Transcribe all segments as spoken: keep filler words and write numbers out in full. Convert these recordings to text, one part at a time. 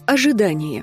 Ожидание.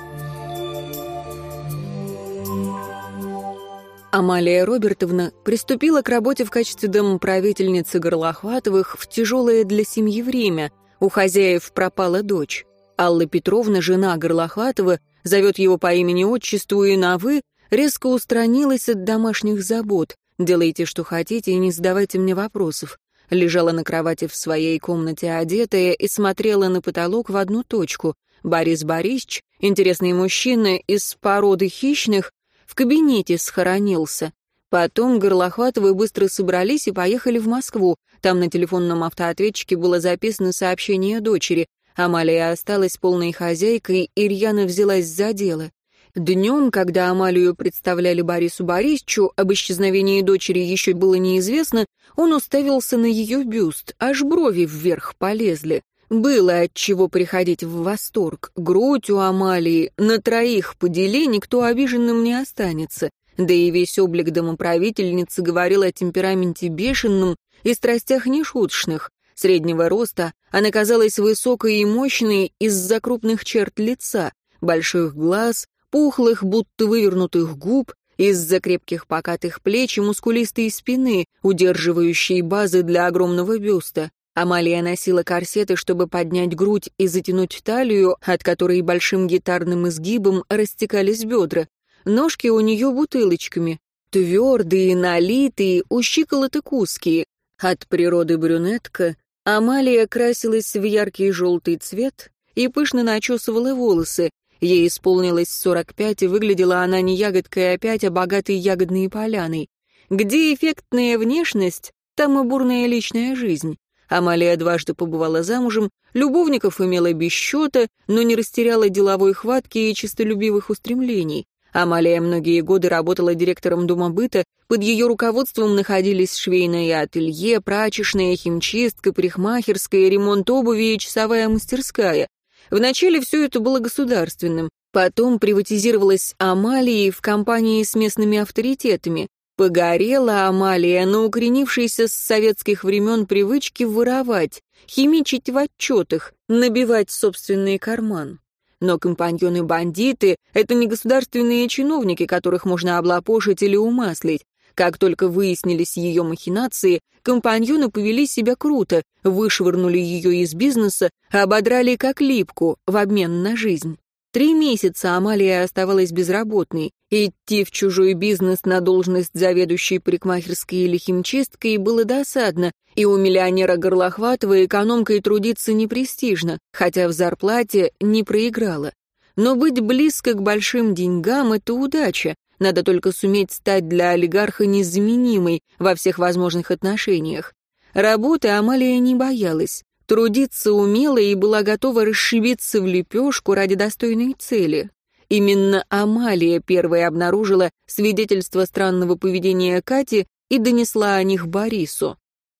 Амалия Робертовна приступила к работе в качестве домоправительницы Горлохватовых в тяжелое для семьи время. У хозяев пропала дочь. Алла Петровна, жена Горлохватова, зовет его по имени-отчеству и на «вы», резко устранилась от домашних забот. «Делайте, что хотите, и не задавайте мне вопросов». Лежала на кровати в своей комнате одетая и смотрела на потолок в одну точку. Борис Борисович, интересный мужчина из породы хищных, в кабинете схоронился. Потом Горлохватовы быстро собрались и поехали в Москву. Там на телефонном автоответчике было записано сообщение дочери. Амалия осталась полной хозяйкой, и рьяно взялась за дело. Днем, когда Амалию представляли Борису Борисовичу, об исчезновении дочери еще было неизвестно, он уставился на ее бюст, аж брови вверх полезли. Было от чего приходить в восторг. Грудь у Амалии на троих подели, никто обиженным не останется. Да и весь облик домоправительницы говорил о темпераменте бешеном и страстях нешуточных. Среднего роста она казалась высокой и мощной из-за крупных черт лица, больших глаз, пухлых, будто вывернутых губ, из-за крепких покатых плеч и мускулистой спины, удерживающей базы для огромного бюста. Амалия носила корсеты, чтобы поднять грудь и затянуть талию, от которой большим гитарным изгибом растекались бедра. Ножки у нее бутылочками, твердые, налитые, у щиколоток узкие. От природы брюнетка, Амалия красилась в яркий желтый цвет и пышно начесывала волосы. Ей исполнилось сорок пять, и выглядела она не ягодкой опять, а богатой ягодной поляной. Где эффектная внешность, там и бурная личная жизнь. Амалия дважды побывала замужем, любовников имела без счета, но не растеряла деловой хватки и честолюбивых устремлений. Амалия многие годы работала директором дома быта, под ее руководством находились швейное ателье, прачечная, химчистка, парикмахерская, ремонт обуви и часовая мастерская. Вначале все это было государственным, потом приватизировалась Амалией в компании с местными авторитетами. Погорела Амалия на укоренившейся с советских времен привычке воровать, химичить в отчетах, набивать собственный карман. Но компаньоны-бандиты — это не государственные чиновники, которых можно облапошить или умаслить. Как только выяснились ее махинации, компаньоны повели себя круто, вышвырнули ее из бизнеса, ободрали как липку в обмен на жизнь. Три месяца Амалия оставалась безработной. Идти в чужой бизнес на должность заведующей парикмахерской или химчисткой было досадно, и у миллионера Горлохватова экономкой трудиться не престижно, хотя в зарплате не проиграла. Но быть близко к большим деньгам — это удача. Надо только суметь стать для олигарха незаменимой во всех возможных отношениях. Работы Амалия не боялась. Трудиться умела и была готова расшибиться в лепешку ради достойной цели. Именно Амалия первой обнаружила свидетельство странного поведения Кати и донесла о них Борису.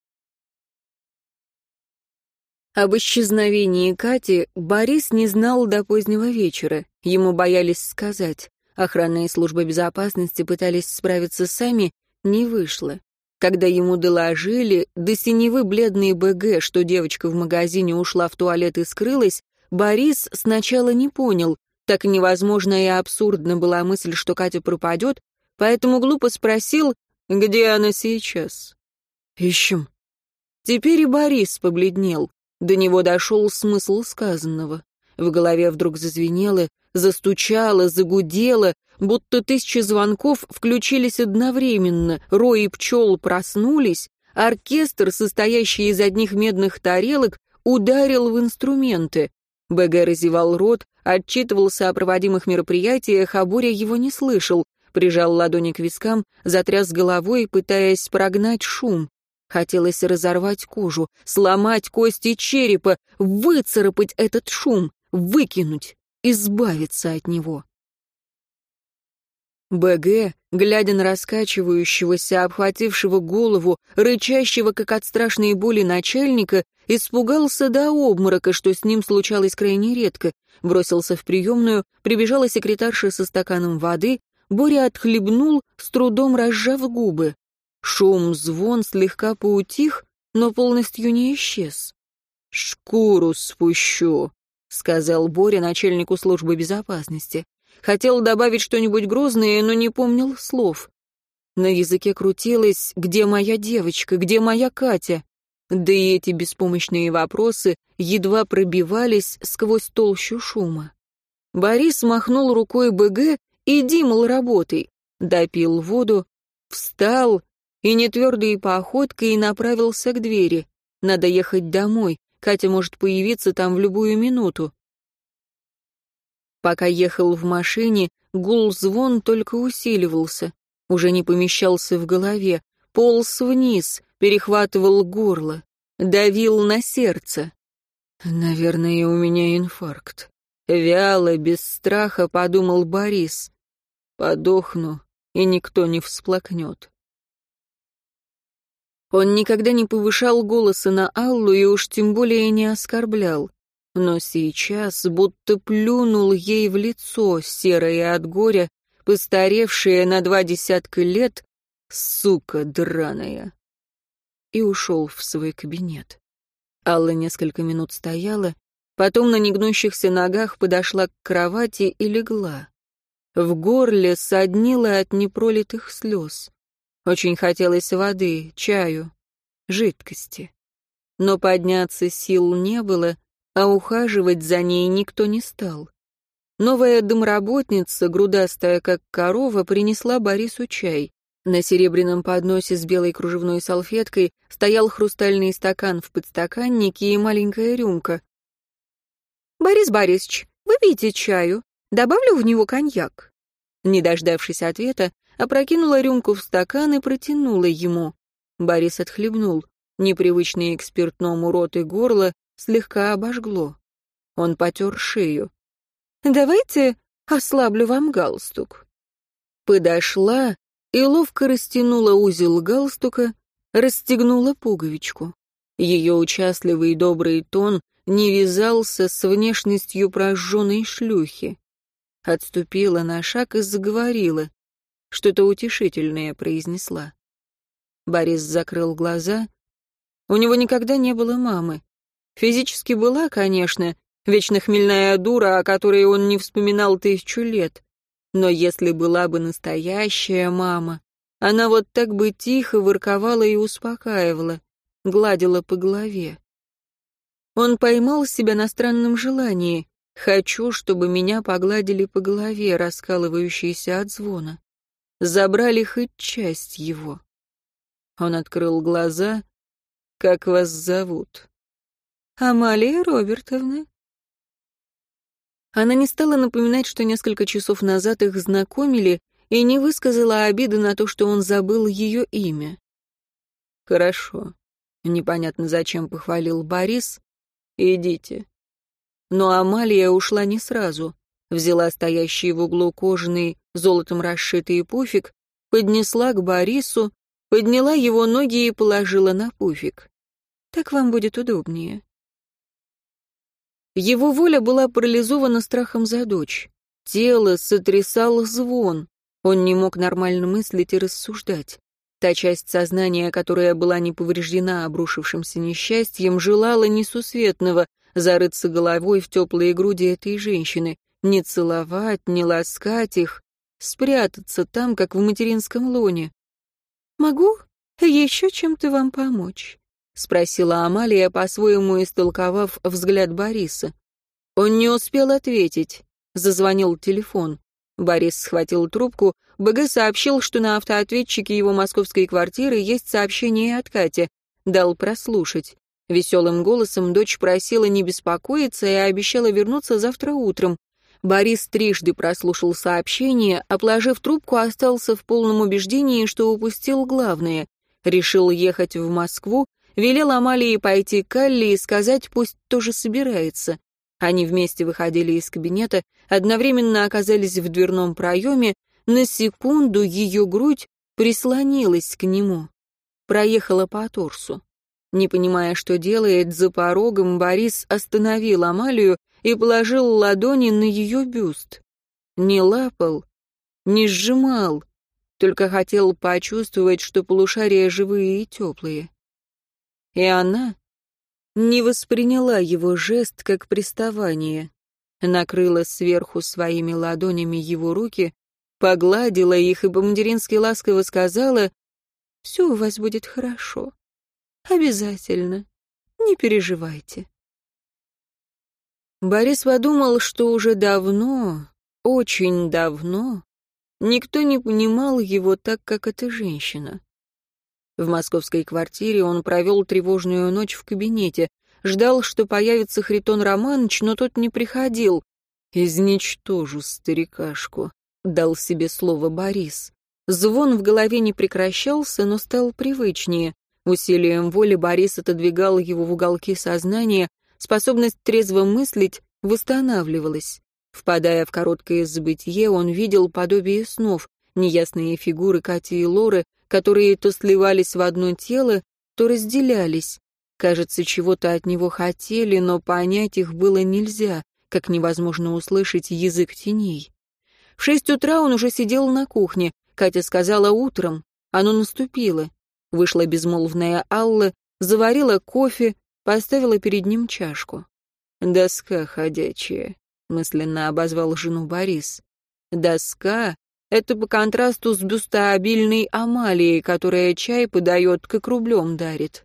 Об исчезновении Кати Борис не знал до позднего вечера. Ему боялись сказать. Охрана и служба безопасности пытались справиться сами, не вышло. Когда ему доложили, до синевы бледный БГ, что девочка в магазине ушла в туалет и скрылась, Борис сначала не понял. Так невозможно и абсурдна была мысль, что Катя пропадет, поэтому глупо спросил, где она сейчас. «Ищем». Теперь и Борис побледнел. До него дошел смысл сказанного. В голове вдруг зазвенело, застучало, загудело, будто тысячи звонков включились одновременно, рои пчел проснулись, оркестр, состоящий из одних медных тарелок, ударил в инструменты. БГ разевал рот, отчитывался о проводимых мероприятиях, а Боря его не слышал, прижал ладони к вискам, затряс головой, пытаясь прогнать шум. Хотелось разорвать кожу, сломать кости черепа, выцарапать этот шум, выкинуть, избавиться от него. БГ, глядя на раскачивающегося, обхватившего голову, рычащего, как от страшной боли начальника, испугался до обморока, что с ним случалось крайне редко, бросился в приемную, прибежала секретарша со стаканом воды, Боря отхлебнул, с трудом разжав губы. Шум, звон слегка поутих, но полностью не исчез. «Шкуру спущу», — сказал Боря начальнику службы безопасности. Хотел добавить что-нибудь грозное, но не помнил слов. На языке крутилось «Где моя девочка? Где моя Катя?» Да и эти беспомощные вопросы едва пробивались сквозь толщу шума. Борис махнул рукой БГ: «Иди, мол, работай». Допил воду, встал и нетвердой походкой направился к двери. Надо ехать домой, Катя может появиться там в любую минуту. Пока ехал в машине, гул-звон только усиливался, уже не помещался в голове, полз вниз, перехватывал горло, давил на сердце. «Наверное, у меня инфаркт». Вяло, без страха, подумал Борис. «Подохну, и никто не всплакнет». Он никогда не повышал голоса на Аллу и уж тем более не оскорблял. Но сейчас будто плюнул ей в лицо, серое от горя, постаревшее на два десятка лет, сука драная. И ушел в свой кабинет. Алла несколько минут стояла, потом на негнущихся ногах подошла к кровати и легла. В горле соднило от непролитых слез. Очень хотелось воды, чаю, жидкости. Но подняться сил не было, а ухаживать за ней никто не стал. Новая домработница, грудастая как корова, принесла Борису чай. На серебряном подносе с белой кружевной салфеткой стоял хрустальный стакан в подстаканнике и маленькая рюмка. «Борис Борисович, выпейте чаю, добавлю в него коньяк». Не дождавшись ответа, опрокинула рюмку в стакан и протянула ему. Борис отхлебнул. Непривычный к спиртному рот и горло слегка обожгло. Он потер шею. «Давайте ослаблю вам галстук». Подошла и ловко растянула узел галстука, расстегнула пуговичку. Ее участливый добрый тон не вязался с внешностью прожженной шлюхи. Отступила на шаг и заговорила. Что-то утешительное произнесла. Борис закрыл глаза. У него никогда не было мамы. Физически была, конечно, вечно хмельная дура, о которой он не вспоминал тысячу лет. Но если была бы настоящая мама, она вот так бы тихо ворковала и успокаивала, гладила по голове. Он поймал себя на странном желании. Хочу, чтобы меня погладили по голове, раскалывающейся от звона. Забрали хоть часть его. Он открыл глаза. «Как вас зовут?» «Амалия Робертовна». Она не стала напоминать, что несколько часов назад их знакомили, и не высказала обиды на то, что он забыл ее имя. «Хорошо», — непонятно зачем похвалил Борис. «Идите». Но Амалия ушла не сразу. Взяла стоящий в углу кожаный, золотом расшитый пуфик, поднесла к Борису, подняла его ноги и положила на пуфик. «Так вам будет удобнее». Его воля была парализована страхом за дочь. Тело сотрясало звон. Он не мог нормально мыслить и рассуждать. Та часть сознания, которая была не повреждена обрушившимся несчастьем, желала несусветного зарыться головой в теплые груди этой женщины, не целовать, не ласкать их, спрятаться там, как в материнском лоне. «Могу еще чем-то вам помочь?» — спросила Амалия, по-своему истолковав взгляд Бориса. Он не успел ответить. Зазвонил телефон. Борис схватил трубку. БГ сообщил, что на автоответчике его московской квартиры есть сообщение от Кати. Дал прослушать. Веселым голосом дочь просила не беспокоиться и обещала вернуться завтра утром. Борис трижды прослушал сообщение, отложив трубку, остался в полном убеждении, что упустил главное. Решил ехать в Москву, велел Амалии пойти к Алле и сказать, пусть тоже собирается. Они вместе выходили из кабинета, одновременно оказались в дверном проеме, на секунду ее грудь прислонилась к нему. Проехала по торсу. Не понимая, что делает, за порогом Борис остановил Амалию и положил ладони на ее бюст. Не лапал, не сжимал, только хотел почувствовать, что полушария живые и теплые. И она не восприняла его жест как приставание. Накрыла сверху своими ладонями его руки, погладила их и по-матерински ласково сказала: «Все у вас будет хорошо. Обязательно. Не переживайте». Борис подумал, что уже давно, очень давно, никто не понимал его так, как эта женщина. В московской квартире он провел тревожную ночь в кабинете, ждал, что появится Харитон Романович, но тот не приходил. «Изничтожу старикашку», — дал себе слово Борис. Звон в голове не прекращался, но стал привычнее. Усилием воли Борис отодвигал его в уголки сознания, способность трезво мыслить восстанавливалась. Впадая в короткое забытье, он видел подобие снов, неясные фигуры Кати и Лоры, которые то сливались в одно тело, то разделялись. Кажется, чего-то от него хотели, но понять их было нельзя, как невозможно услышать язык теней. В шесть утра он уже сидел на кухне. Катя сказала утром. Оно наступило. Вышла безмолвная Алла, заварила кофе, поставила перед ним чашку. «Доска ходячая», — мысленно обозвал жену Борис. «Доска — это по контрасту с бюстообильной Амалией, которая чай подает, как рублем дарит».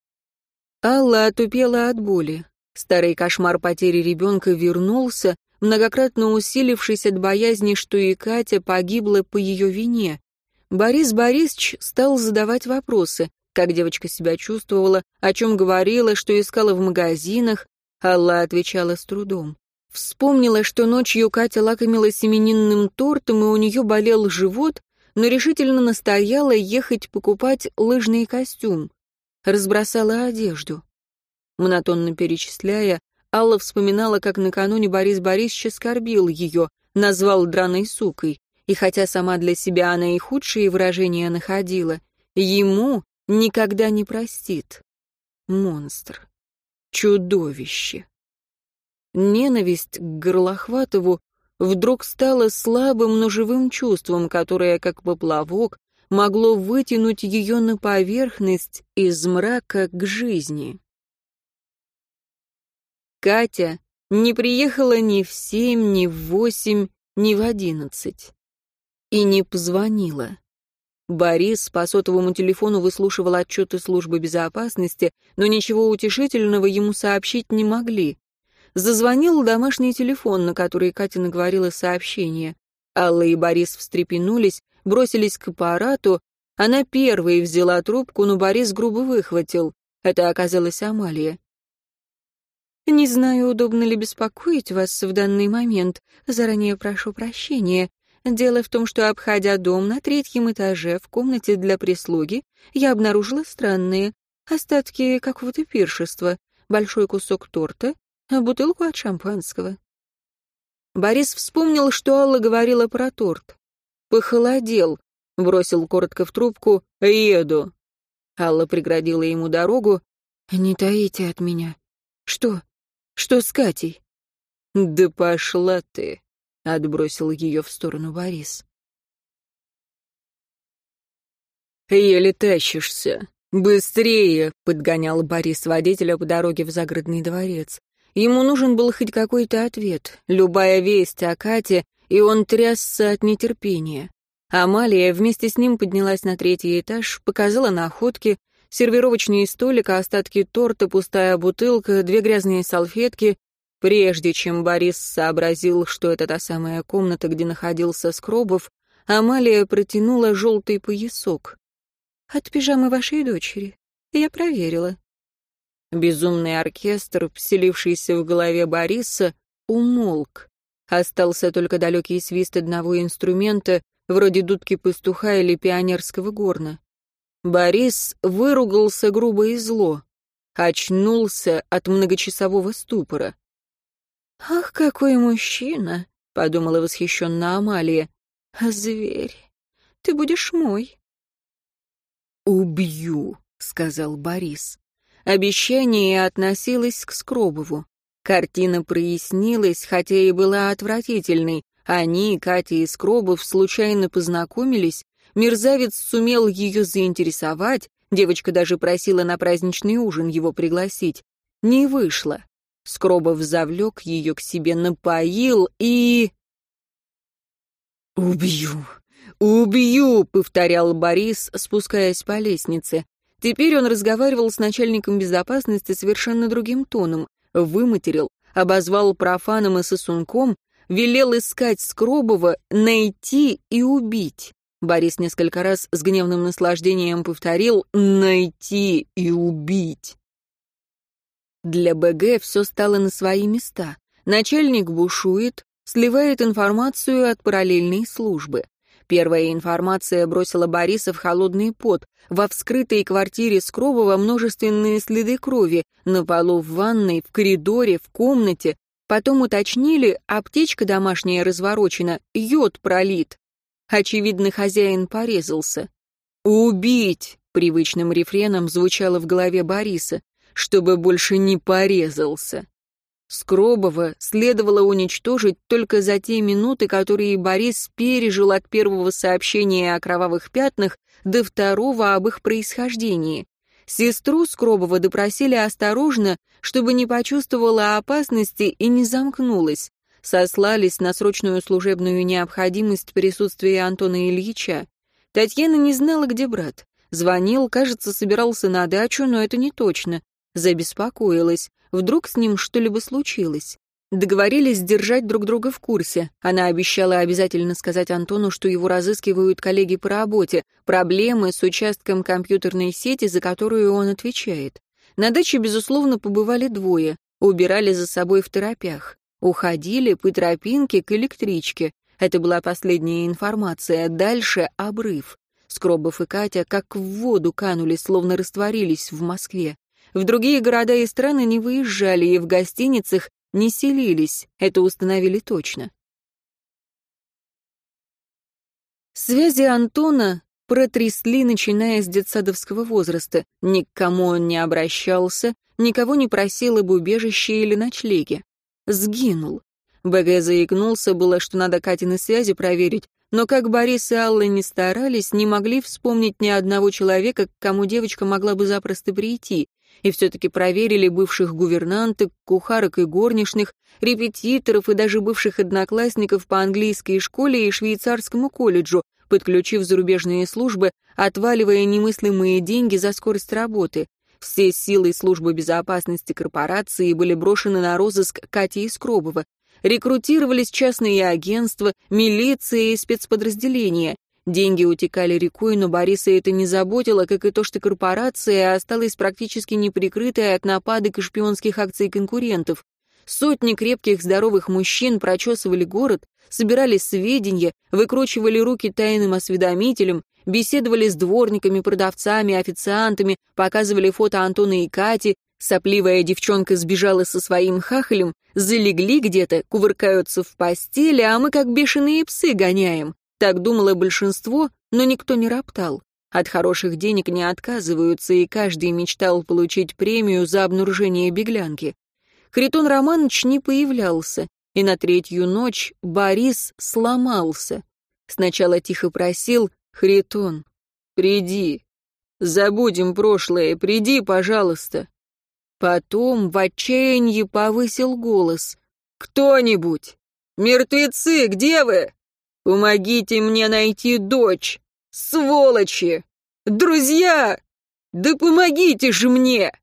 Алла отупела от боли. Старый кошмар потери ребенка вернулся, многократно усилившись от боязни, что и Катя погибла по ее вине. Борис Борисович стал задавать вопросы, как девочка себя чувствовала, о чем говорила, что искала в магазинах. Алла отвечала с трудом. Вспомнила, что ночью Катя лакомилась именинным тортом, и у нее болел живот, но решительно настояла ехать покупать лыжный костюм. Разбросала одежду. Монотонно перечисляя, Алла вспоминала, как накануне Борис Борисович оскорбил ее, назвал драной сукой, и хотя сама для себя она и худшие выражения находила, ему никогда не простит. Монстр. Чудовище. Ненависть к Горлохватову вдруг стала слабым, но живым чувством, которое, как поплавок, могло вытянуть ее на поверхность из мрака к жизни. Катя не приехала ни в семь, ни в восемь, ни в одиннадцать. И не позвонила. Борис по сотовому телефону выслушивал отчеты службы безопасности, но ничего утешительного ему сообщить не могли. Зазвонил домашний телефон, на который Катя наговорила сообщение. Алла и Борис встрепенулись, бросились к аппарату. Она первой взяла трубку, но Борис грубо выхватил. Это оказалась Амалия. «Не знаю, удобно ли беспокоить вас в данный момент. Заранее прошу прощения. Дело в том, что, обходя дом на третьем этаже в комнате для прислуги, я обнаружила странные остатки какого-то пиршества, большой кусок торта, бутылку от шампанского». Борис вспомнил, что Алла говорила про торт. Похолодел, бросил коротко в трубку «Еду». Алла преградила ему дорогу. «Не таите от меня. Что? Что с Катей?» «Да пошла ты», — отбросил ее в сторону Борис. «Еле тащишься. Быстрее!» — подгонял Борис водителя по дороге в загородный дворец. Ему нужен был хоть какой-то ответ, любая весть о Кате, и он трясся от нетерпения. Амалия вместе с ним поднялась на третий этаж, показала находки: сервировочный столик, остатки торта, пустая бутылка, две грязные салфетки. Прежде чем Борис сообразил, что это та самая комната, где находился Скробов, Амалия протянула желтый поясок. «От пижамы вашей дочери. Я проверила». Безумный оркестр, вселившийся в голове Бориса, умолк. Остался только далекий свист одного инструмента, вроде дудки пастуха или пионерского горна. Борис выругался грубо и зло. Очнулся от многочасового ступора. «Ах, какой мужчина!» — подумала восхищенно Амалия. «Зверь, ты будешь мой». «Убью», — сказал Борис. Обещание относилось к Скробову. Картина прояснилась, хотя и была отвратительной. Они, Катя и Скробов, случайно познакомились, мерзавец сумел ее заинтересовать, девочка даже просила на праздничный ужин его пригласить. Не вышло. Скробов завлек ее к себе, напоил и... «Убью! Убью!» — повторял Борис, спускаясь по лестнице. Теперь он разговаривал с начальником безопасности совершенно другим тоном. Выматерил, обозвал профаном и сосунком, велел искать Скробова, найти и убить. Борис несколько раз с гневным наслаждением повторил «найти и убить». Для БГ все стало на свои места. Начальник бушует, сливает информацию от параллельной службы. Первая информация бросила Бориса в холодный пот. Во вскрытой квартире Скробова множественные следы крови, на полу в ванной, в коридоре, в комнате. Потом уточнили, аптечка домашняя разворочена, йод пролит. Очевидно, хозяин порезался. «Убить!» — привычным рефреном звучало в голове Бориса, чтобы больше не порезался. Скробова следовало уничтожить только за те минуты, которые Борис пережил от первого сообщения о кровавых пятнах до второго об их происхождении. Сестру Скробова допросили осторожно, чтобы не почувствовала опасности и не замкнулась. Сослались на срочную служебную необходимость присутствия Антона Ильича. Татьяна не знала, где брат. Звонил, кажется, собирался на дачу, но это не точно. Забеспокоилась. Вдруг с ним что-либо случилось. Договорились держать друг друга в курсе. Она обещала обязательно сказать Антону, что его разыскивают коллеги по работе, проблемы с участком компьютерной сети, за которую он отвечает. На даче, безусловно, побывали двое, убирали за собой второпях. Уходили по тропинке к электричке. Это была последняя информация. Дальше обрыв. Скробов и Катя как в воду канули, словно растворились в Москве. В другие города и страны не выезжали и в гостиницах не селились, это установили точно. Связи Антона протрясли, начиная с детсадовского возраста. Ни к кому он не обращался, никого не просил об убежище или ночлеге. Сгинул. БГ заикнулся было, что надо Катины связи проверить, но как Борис и Алла не старались, не могли вспомнить ни одного человека, к кому девочка могла бы запросто прийти. И все-таки проверили бывших гувернанток, кухарок и горничных, репетиторов и даже бывших одноклассников по английской школе и швейцарскому колледжу, подключив зарубежные службы, отваливая немыслимые деньги за скорость работы. Все силы службы безопасности корпорации были брошены на розыск Кати Скробова. Рекрутировались частные агентства, милиция и спецподразделения. Деньги утекали рекой, но Бориса это не заботило, как и то, что корпорация осталась практически неприкрытой от нападок и шпионских акций конкурентов. Сотни крепких, здоровых мужчин прочесывали город, собирали сведения, выкручивали руки тайным осведомителям, беседовали с дворниками, продавцами, официантами, показывали фото Антона и Кати. Сопливая девчонка сбежала со своим хахалем, залегли где-то, кувыркаются в постели, а мы как бешеные псы гоняем. Так думало большинство, но никто не роптал. От хороших денег не отказываются, и каждый мечтал получить премию за обнаружение беглянки. Харитон Романович не появлялся, и на третью ночь Борис сломался. Сначала тихо просил: «Харитон, приди, забудем прошлое, приди, пожалуйста». Потом в отчаянии повысил голос: «Кто-нибудь! Мертвецы, где вы? Помогите мне найти дочь! Сволочи! Друзья! Да помогите же мне!»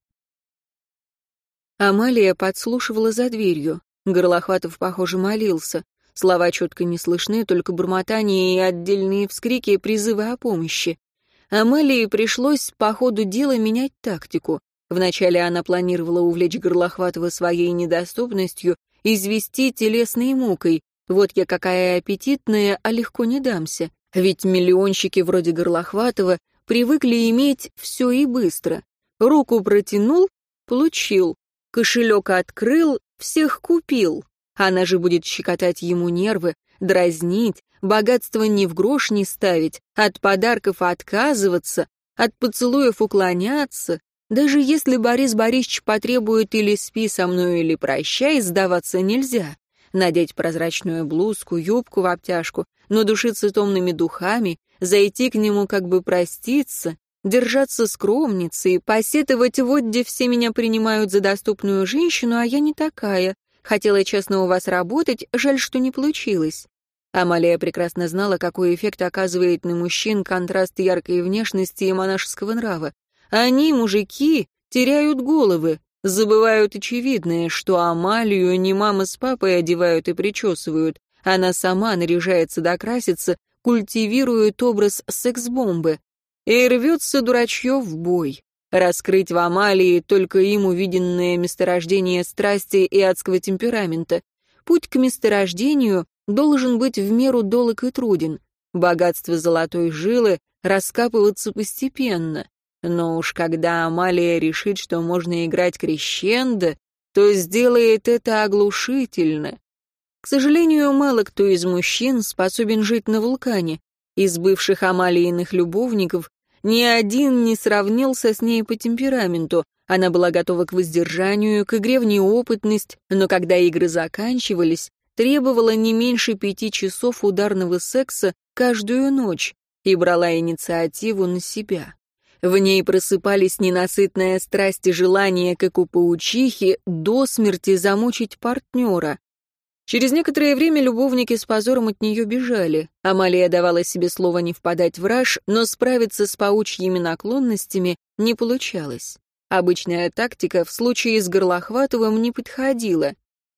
Амалия подслушивала за дверью. Горлохватов, похоже, молился. Слова четко не слышны, только бормотание и отдельные вскрики и призывы о помощи. Амалии пришлось по ходу дела менять тактику. Вначале она планировала увлечь Горлохватова своей недоступностью, извести телесной мукой. Вот я какая аппетитная, а легко не дамся. Ведь миллионщики вроде Горлохватова привыкли иметь все и быстро. Руку протянул — получил. Кошелек открыл — всех купил. Она же будет щекотать ему нервы, дразнить, богатство ни в грош не ставить, от подарков отказываться, от поцелуев уклоняться. Даже если Борис Борисович потребует или спи со мной, или прощай, сдаваться нельзя. Надеть прозрачную блузку, юбку в обтяжку, надушиться томными духами, зайти к нему как бы проститься, держаться скромницей, посетовать вот где все меня принимают за доступную женщину, а я не такая. Хотела честно у вас работать, жаль, что не получилось». Амалия прекрасно знала, какой эффект оказывает на мужчин контраст яркой внешности и монашеского нрава. Они, мужики, теряют головы, забывают очевидное, что Амалию не мама с папой одевают и причесывают. Она сама наряжается да красится, культивирует образ секс-бомбы. И рвется дурачье в бой. Раскрыть в Амалии только им увиденное месторождение страсти и адского темперамента. Путь к месторождению должен быть в меру долог и труден. Богатство золотой жилы раскапываться постепенно. Но уж когда Амалия решит, что можно играть крещендо, то сделает это оглушительно. К сожалению, мало кто из мужчин способен жить на вулкане. Из бывших Амалииных любовников ни один не сравнился с ней по темпераменту. Она была готова к воздержанию, к игре в неопытность, но когда игры заканчивались, требовала не меньше пяти часов ударного секса каждую ночь и брала инициативу на себя. В ней просыпались ненасытная страсть и желание, как у паучихи, до смерти замучить партнера. Через некоторое время любовники с позором от нее бежали. Амалия давала себе слово не впадать в раж, но справиться с паучьими наклонностями не получалось. Обычная тактика в случае с Горлохватовым не подходила.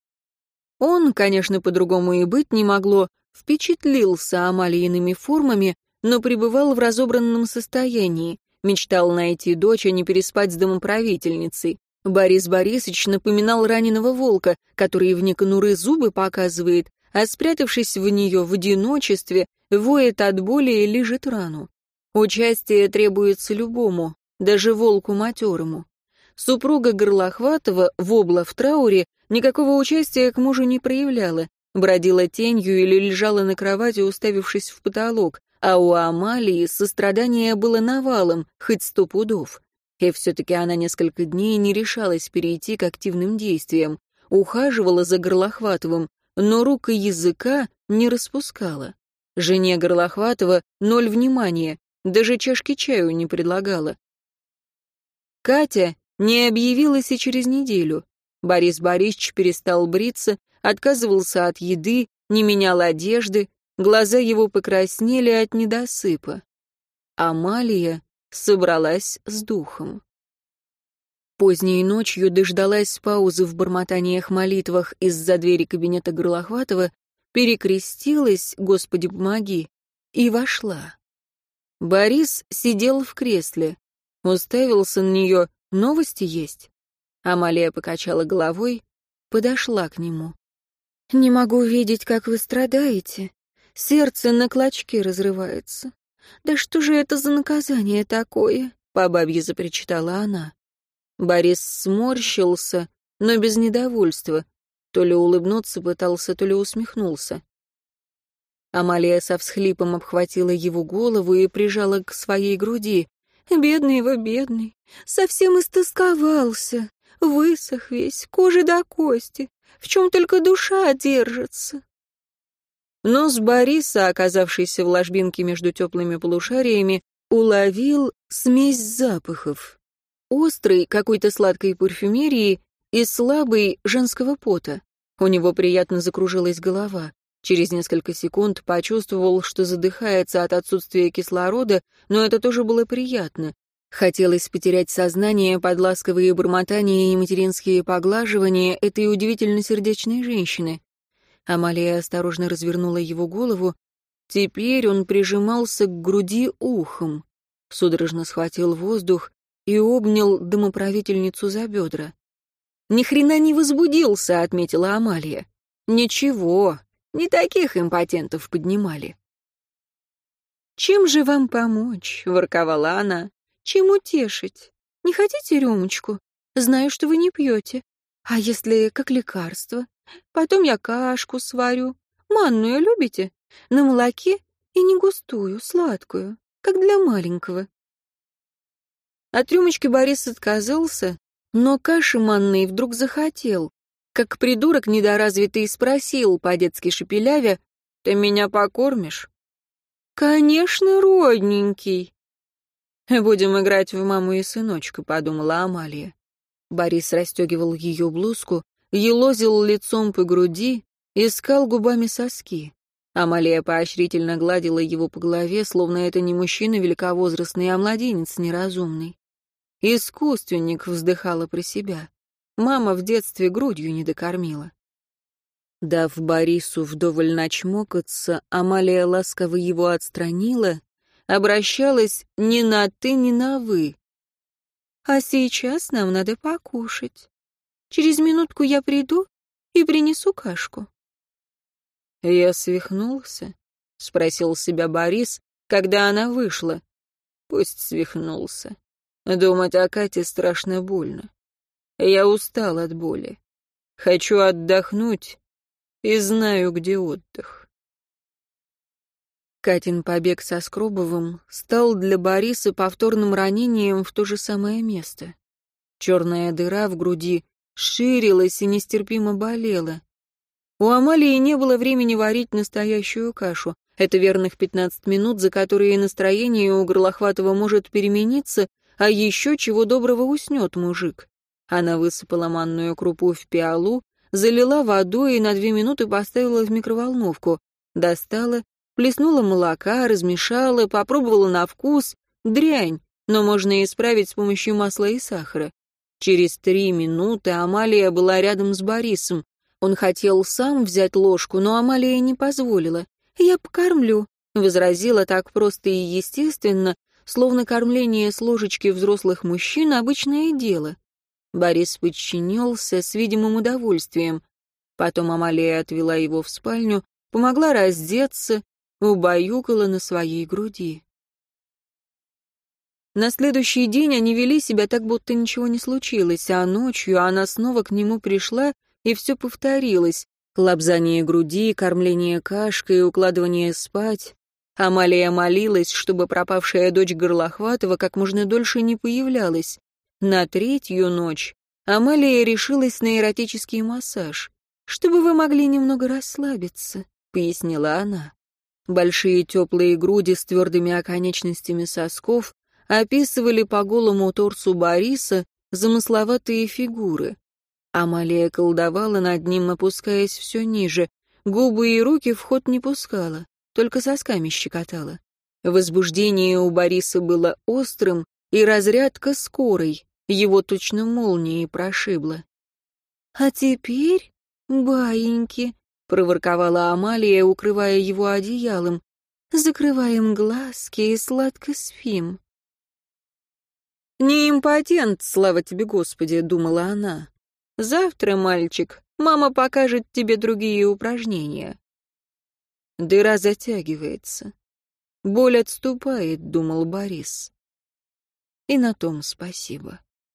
Он, конечно, по-другому и быть не могло, впечатлился Амалииными формами, но пребывал в разобранном состоянии, мечтал найти дочь, а не переспать с домоправительницей. Борис Борисович напоминал раненого волка, который вне конуры зубы показывает, а спрятавшись в нее в одиночестве, воет от боли и лижет рану. Участие требуется любому, даже волку матерому. Супруга Горлохватова, вобла в трауре, никакого участия к мужу не проявляла, бродила тенью или лежала на кровати, уставившись в потолок, а у Амалии сострадание было навалом, хоть сто пудов. И все-таки она несколько дней не решалась перейти к активным действиям, ухаживала за Горлохватовым, но рук и языка не распускала. Жене Горлохватова ноль внимания, даже чашки чаю не предлагала. Катя не объявилась и через неделю. Борис Борисович перестал бриться, отказывался от еды, не менял одежды, глаза его покраснели от недосыпа. Амалия собралась с духом. Поздней ночью дождалась паузы в бормотаниях-молитвах из-за двери кабинета Горлохватова, перекрестилась, Господи помоги, и вошла. Борис сидел в кресле, уставился на нее, новости есть. Амалия покачала головой, подошла к нему. «Не могу видеть, как вы страдаете. Сердце на клочки разрывается. Да что же это за наказание такое?» — по бабье запричитала она. Борис сморщился, но без недовольства. То ли улыбнуться пытался, то ли усмехнулся. Амалия со всхлипом обхватила его голову и прижала к своей груди. «Бедный его, бедный, совсем истосковался, высох весь, кожи до кости, в чем только душа держится». Нос Бориса, оказавшийся в ложбинке между теплыми полушариями, уловил смесь запахов. Острый какой-то сладкой парфюмерии и слабый женского пота. У него приятно закружилась голова. Через несколько секунд почувствовал, что задыхается от отсутствия кислорода, но это тоже было приятно. Хотелось потерять сознание под ласковые бормотания и материнские поглаживания этой удивительно сердечной женщины. Амалия осторожно развернула его голову. Теперь он прижимался к груди ухом. Судорожно схватил воздух и обнял домоправительницу за бедра. «Ни хрена не возбудился», — отметила Амалия. «Ничего, не таких импотентов поднимали». «Чем же вам помочь?» — ворковала она. «Чем утешить? Не хотите рюмочку? Знаю, что вы не пьете. А если как лекарство? Потом я кашку сварю. Манную любите? На молоке и не густую, сладкую, как для маленького». От рюмочки Борис отказался, но каши манной вдруг захотел. Как придурок недоразвитый спросил, по-детски шепелявя, «Ты меня покормишь?» «Конечно, родненький». «Будем играть в маму и сыночка», — подумала Амалия. Борис расстегивал ее блузку, елозил лицом по груди, искал губами соски. Амалия поощрительно гладила его по голове, словно это не мужчина великовозрастный, а младенец неразумный. «Искусственник», — вздыхала про себя. Мама в детстве грудью не докормила. Дав Борису вдоволь начмокаться, Амалия ласково его отстранила, обращалась не на «ты», не на «вы». «А сейчас нам надо покушать. Через минутку я приду и принесу кашку». «Я свихнулся?» — спросил себя Борис, когда она вышла. Пусть свихнулся. Думать о Кате страшно больно. Я устал от боли. Хочу отдохнуть и знаю, где отдых. Катин побег со Скробовым стал для Бориса повторным ранением в то же самое место. Черная дыра в груди ширилась и нестерпимо болела. У Амалии не было времени варить настоящую кашу. Это верных пятнадцать минут, за которые настроение у Горлохватова может перемениться, а еще чего доброго уснет мужик. Она высыпала манную крупу в пиалу, залила водой и на две минуты поставила в микроволновку. Достала, плеснула молока, размешала, попробовала на вкус. Дрянь, но можно исправить с помощью масла и сахара. Через три минуты Амалия была рядом с Борисом. Он хотел сам взять ложку, но Амалия не позволила. «Я покормлю», — возразила так просто и естественно, словно кормление с ложечки взрослых мужчин — обычное дело. Борис подчинился с видимым удовольствием. Потом Амалия отвела его в спальню, помогла раздеться, убаюкала на своей груди. На следующий день они вели себя так, будто ничего не случилось, а ночью она снова к нему пришла, и все повторилось. Лобзание груди, кормление кашкой, укладывание спать. Амалия молилась, чтобы пропавшая дочь Горлохватова как можно дольше не появлялась. На третью ночь Амалия решилась на эротический массаж. «Чтобы вы могли немного расслабиться», — пояснила она. Большие теплые груди с твердыми оконечностями сосков описывали по голому торсу Бориса замысловатые фигуры. Амалия колдовала над ним, опускаясь все ниже. Губы и руки в ход не пускала, только сосками щекотала. Возбуждение у Бориса было острым и разрядка скорой, его точно молнией прошибло. «А теперь, баиньки», — проворковала Амалия, укрывая его одеялом, «закрываем глазки и сладко спим». «Не импотент, слава тебе, Господи», — думала она. «Завтра, мальчик, мама покажет тебе другие упражнения». Дыра затягивается. Боль отступает, думал Борис. И на том спасибо.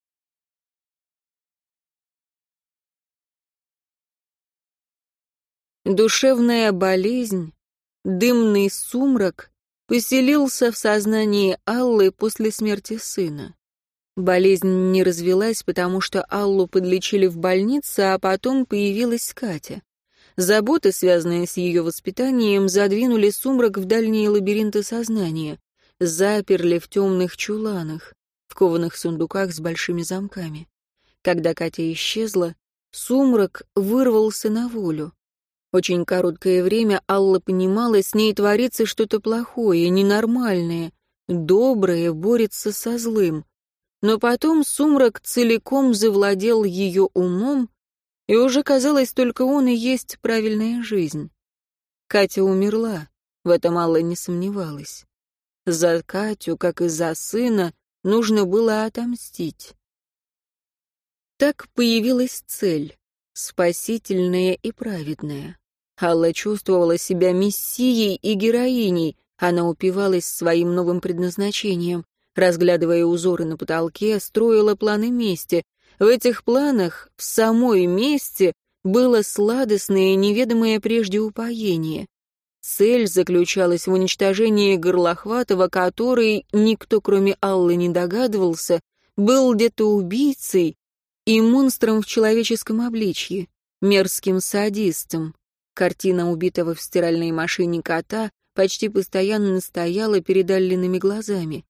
Душевная болезнь, дымный сумрак поселился в сознании Аллы после смерти сына. Болезнь не развелась, потому что Аллу подлечили в больнице, а потом появилась Катя. Заботы, связанные с ее воспитанием, задвинули сумрак в дальние лабиринты сознания, заперли в темных чуланах, в кованых сундуках с большими замками. Когда Катя исчезла, сумрак вырвался на волю. Очень короткое время Алла понимала, с ней творится что-то плохое, ненормальное, доброе борется со злым. Но потом сумрак целиком завладел ее умом, и уже казалось, только он и есть правильная жизнь. Катя умерла, в этом Алла не сомневалась. За Катю, как и за сына, нужно было отомстить. Так появилась цель, спасительная и праведная. Алла чувствовала себя мессией и героиней, она упивалась своим новым предназначением. Разглядывая узоры на потолке, строила планы мести. В этих планах, в самой мести, было сладостное, неведомое прежде упоение. Цель заключалась в уничтожении Горлохватова, который, никто кроме Аллы не догадывался, был где-то убийцей и монстром в человеческом обличье, мерзким садистом. Картина убитого в стиральной машине кота почти постоянно стояла перед Аллиными глазами.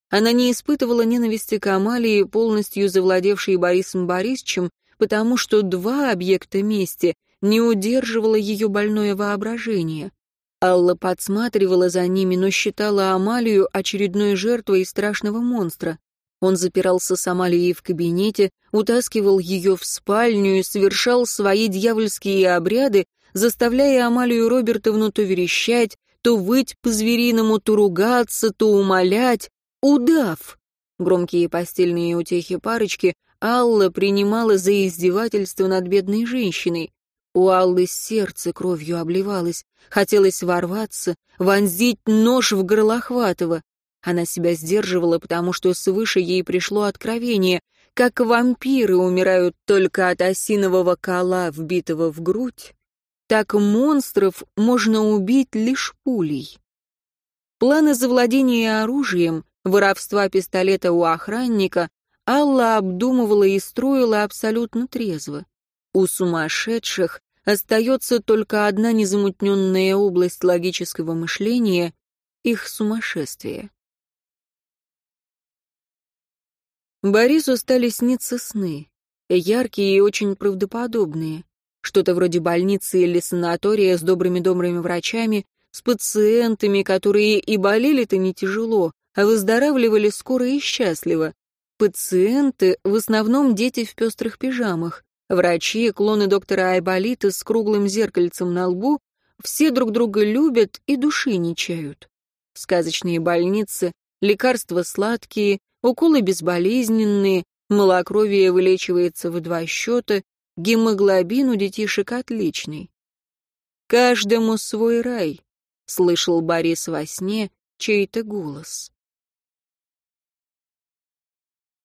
Она не испытывала ненависти к Амалии, полностью завладевшей Борисом Борисовичем, потому что два объекта мести не удерживало ее больное воображение. Алла подсматривала за ними, но считала Амалию очередной жертвой страшного монстра. Он запирался с Амалией в кабинете, утаскивал ее в спальню и совершал свои дьявольские обряды, заставляя Амалию Робертовну то верещать, то выть по-звериному, то ругаться, то умолять. «Удав!» Громкие постельные утехи парочки Алла принимала за издевательство над бедной женщиной. У Аллы сердце кровью обливалось, хотелось ворваться, вонзить нож в Горлохватова. Она себя сдерживала, потому что свыше ей пришло откровение. Как вампиры умирают только от осинового кола, вбитого в грудь, так монстров можно убить лишь пулей. Планы завладения оружием, воровства пистолета у охранника Алла обдумывала и строила абсолютно трезво. У сумасшедших остается только одна незамутненная область логического мышления — их сумасшествие. Борису стали сниться сны, яркие и очень правдоподобные. Что-то вроде больницы или санатория с добрыми-добрыми врачами, с пациентами, которые и болели-то не тяжело, а выздоравливали скоро и счастливо. Пациенты — в основном дети в пестрых пижамах. Врачи — клоны доктора Айболита с круглым зеркальцем на лбу, все друг друга любят и души не чают. Сказочные больницы, лекарства сладкие, уколы безболезненные, малокровие вылечивается в два счета, гемоглобин у детишек отличный. «Каждому свой рай», — слышал Борис во сне чей-то голос.